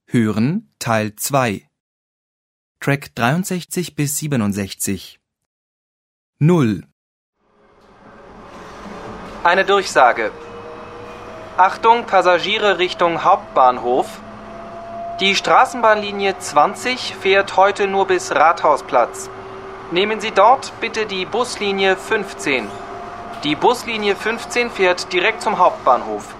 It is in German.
Hören Teil 2 Track 63 bis 67 0 Eine Durchsage. Achtung, Passagiere Richtung Hauptbahnhof. Die Straßenbahnlinie 20 fährt heute nur bis Rathausplatz. Nehmen Sie dort bitte die Buslinie 15. Die Buslinie 15 fährt direkt zum Hauptbahnhof.